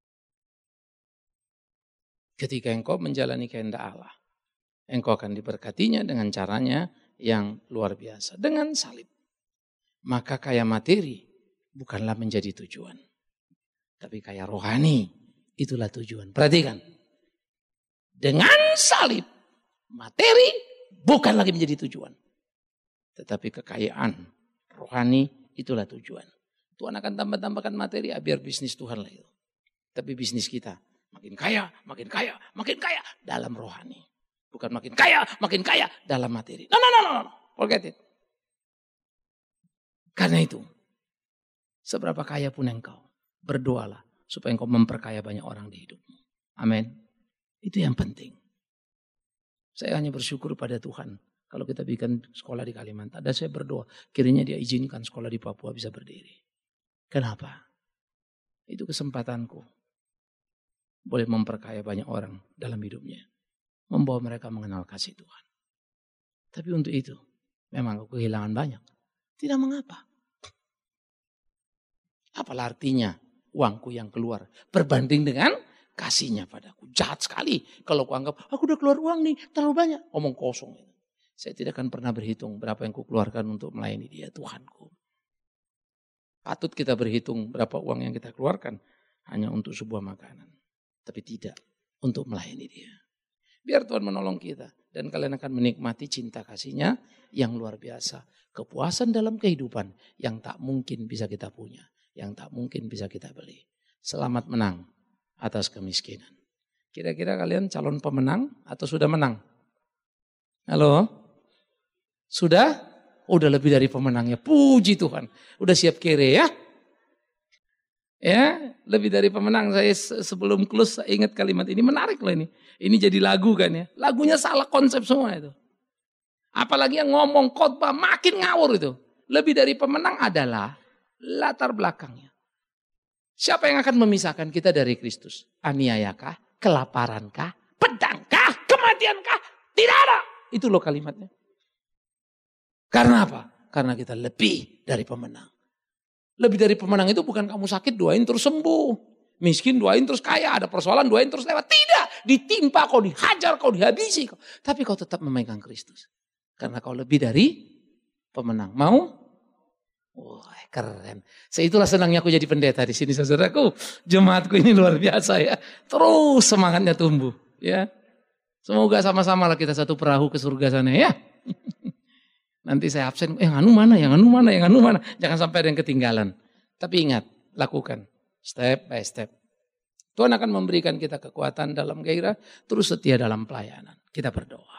Speaker 1: Ketika engkau menjalani kehendak Allah, engkau akan diberkatinya dengan caranya yang luar biasa. Dengan salib. Maka kaya materi bukanlah menjadi tujuan. Tapi kaya rohani itulah tujuan. Perhatikan. Dengan salib, materi bukan lagi menjadi tujuan. Tetapi kekayaan rohani itulah tujuan. Tuhan akan tambah-tambahkan materi biar bisnis Tuhan lah itu. Tapi bisnis kita makin kaya, makin kaya, makin kaya dalam rohani. Bukan makin kaya dalam materi. No. Forget it. Karena itu, seberapa kaya pun engkau, berdoalah supaya engkau memperkaya banyak orang di hidupmu. Amin. Itu yang penting. Saya hanya bersyukur pada Tuhan. Kalau kita bikin sekolah di Kalimantan, dan saya berdoa, kiranya dia izinkan sekolah di Papua bisa berdiri. Kenapa? Itu kesempatanku. Boleh memperkaya banyak orang dalam hidupnya. Membawa mereka mengenal kasih Tuhan. Tapi untuk itu, memang aku kehilangan banyak. Tidak mengapa. Apalah artinya uangku yang keluar berbanding dengan kasihnya padaku. Jahat sekali kalau aku anggap aku udah keluar uang nih terlalu banyak. Omong kosong. Saya tidak akan pernah berhitung berapa yang kukeluarkan untuk melayani dia, Tuhanku. Patut kita berhitung berapa uang yang kita keluarkan hanya untuk sebuah makanan. Tapi tidak untuk melayani dia. Biar Tuhan menolong kita. Dan kalian akan menikmati cinta kasihnya yang luar biasa. Kepuasan dalam kehidupan yang tak mungkin bisa kita punya. Yang tak mungkin bisa kita beli. Selamat menang atas kemiskinan. Kira-kira kalian calon pemenang atau sudah menang? Halo? Sudah? Udah lebih dari pemenangnya. Puji Tuhan. Udah siap kere ya? Ya, lebih dari pemenang. Saya sebelum close saya ingat kalimat ini. Menarik loh ini. Ini jadi lagu kan ya. Lagunya salah konsep semua itu. Apalagi yang ngomong khotbah makin ngawur itu. Lebih dari pemenang adalah latar belakangnya. Siapa yang akan memisahkan kita dari Kristus? Aniayakah? Kelaparankah? Pedangkah? Kematiankah? Tidak ada. Itu loh kalimatnya. Karena apa? Karena kita lebih dari pemenang. Lebih dari pemenang itu bukan kamu sakit doain terus sembuh. Miskin doain terus kaya. Ada persoalan doain terus lewat. Tidak. Ditimpa kau, dihajar kau, dihabisi kau. Tapi kau tetap memegang Kristus. Karena kau lebih dari pemenang. Mau? Wah, keren. Itulah senangnya aku jadi pendeta di sini, saudaraku. Jemaatku ini luar biasa ya. Terus semangatnya tumbuh, ya. Semoga sama-sama lah kita satu perahu ke surga sana ya. Nanti saya absen, yang anu mana. Jangan sampai ada yang ketinggalan. Tapi ingat, lakukan step by step. Tuhan akan memberikan kita kekuatan dalam gairah, terus setia dalam pelayanan. Kita berdoa.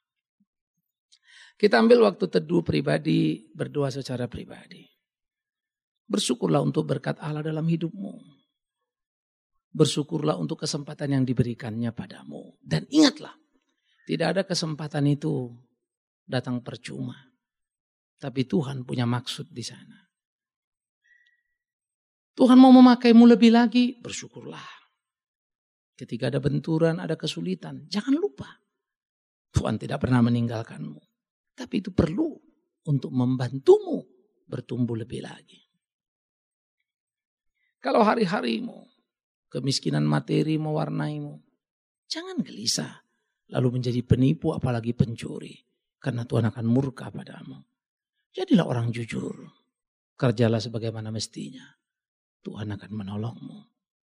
Speaker 1: Kita ambil waktu teduh pribadi, berdoa secara pribadi. Bersyukurlah untuk berkat Allah dalam hidupmu. Bersyukurlah untuk kesempatan yang diberikannya padamu. Dan ingatlah, tidak ada kesempatan itu datang percuma. Tapi Tuhan punya maksud di sana. Tuhan mau memakaimu lebih lagi, bersyukurlah. Ketika ada benturan, ada kesulitan, jangan lupa. Tuhan tidak pernah meninggalkanmu. Tapi itu perlu untuk membantumu bertumbuh lebih lagi. Kalau hari-harimu, kemiskinan materi mewarnaimu, jangan gelisah. Lalu menjadi penipu apalagi pencuri. Karena Tuhan akan murka padamu. Jadilah orang jujur. Kerjalah sebagaimana mestinya. Tuhan akan menolongmu.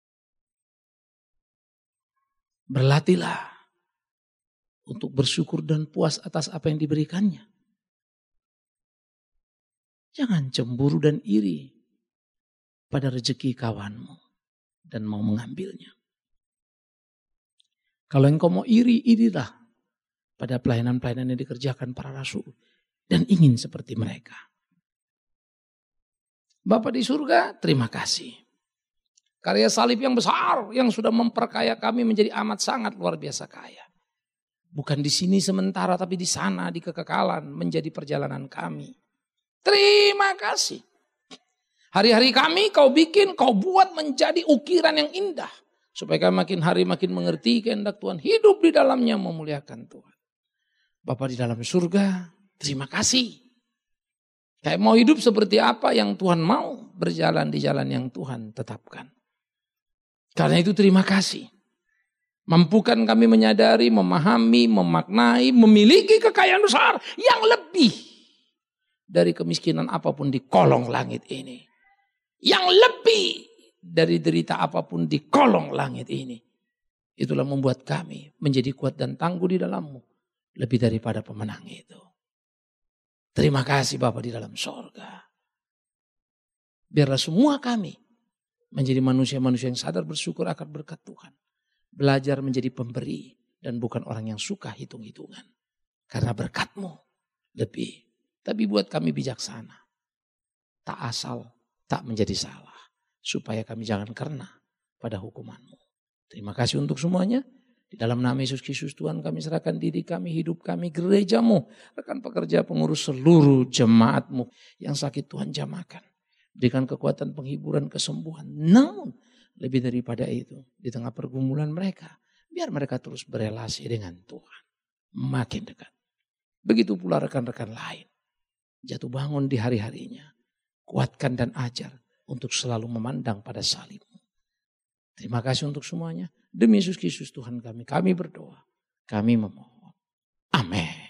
Speaker 1: Berlatihlah untuk bersyukur dan puas atas apa yang diberikannya. Jangan cemburu dan iri pada rezeki kawanmu dan mau mengambilnya. Kalau engkau mau iri, irilah pada pelayanan-pelayanan yang dikerjakan para rasul dan ingin seperti mereka. Bapa di surga, terima kasih. Karya salib yang besar yang sudah memperkaya kami menjadi amat sangat luar biasa kaya. Bukan di sini sementara tapi di sana di kekekalan menjadi perjalanan kami. Terima kasih. Hari-hari kami kau bikin, kau buat menjadi ukiran yang indah. Supaya kami makin hari makin mengerti kehendak Tuhan. Hidup di dalamnya memuliakan Tuhan. Bapa di dalam surga, terima kasih. Kayak mau hidup seperti apa yang Tuhan mau, berjalan di jalan yang Tuhan tetapkan. Karena itu terima kasih. Mampukan kami menyadari, memahami, memaknai, memiliki kekayaan besar yang lebih dari kemiskinan apapun di kolong langit ini. Yang lebih dari derita apapun di kolong langit ini. Itulah membuat kami menjadi kuat dan tangguh di dalam-Mu. Lebih daripada pemenang itu. Terima kasih Bapa di dalam sorga. Biarlah semua kami menjadi manusia-manusia yang sadar bersyukur akan berkat Tuhan. Belajar menjadi pemberi dan bukan orang yang suka hitung-hitungan. Karena berkat-Mu lebih. Tapi buat kami bijaksana. Tak asal, tak menjadi salah. Supaya kami jangan kena pada hukuman-Mu. Terima kasih untuk semuanya. Di dalam nama Yesus Kristus Tuhan kami serahkan diri kami, hidup kami, gereja-Mu. Rekan pekerja, pengurus seluruh jemaat-Mu. Yang sakit Tuhan jamahkan. Berikan kekuatan, penghiburan, kesembuhan. Namun lebih daripada itu, di tengah pergumulan mereka, biar mereka terus berelasi dengan Tuhan. Makin dekat. Begitu pula rekan-rekan lain. Jatuh bangun di hari-harinya. Kuatkan dan ajar untuk selalu memandang pada salib-Mu. Terima kasih untuk semuanya. Demi Yesus Kristus Tuhan kami berdoa. Kami memohon. Amin.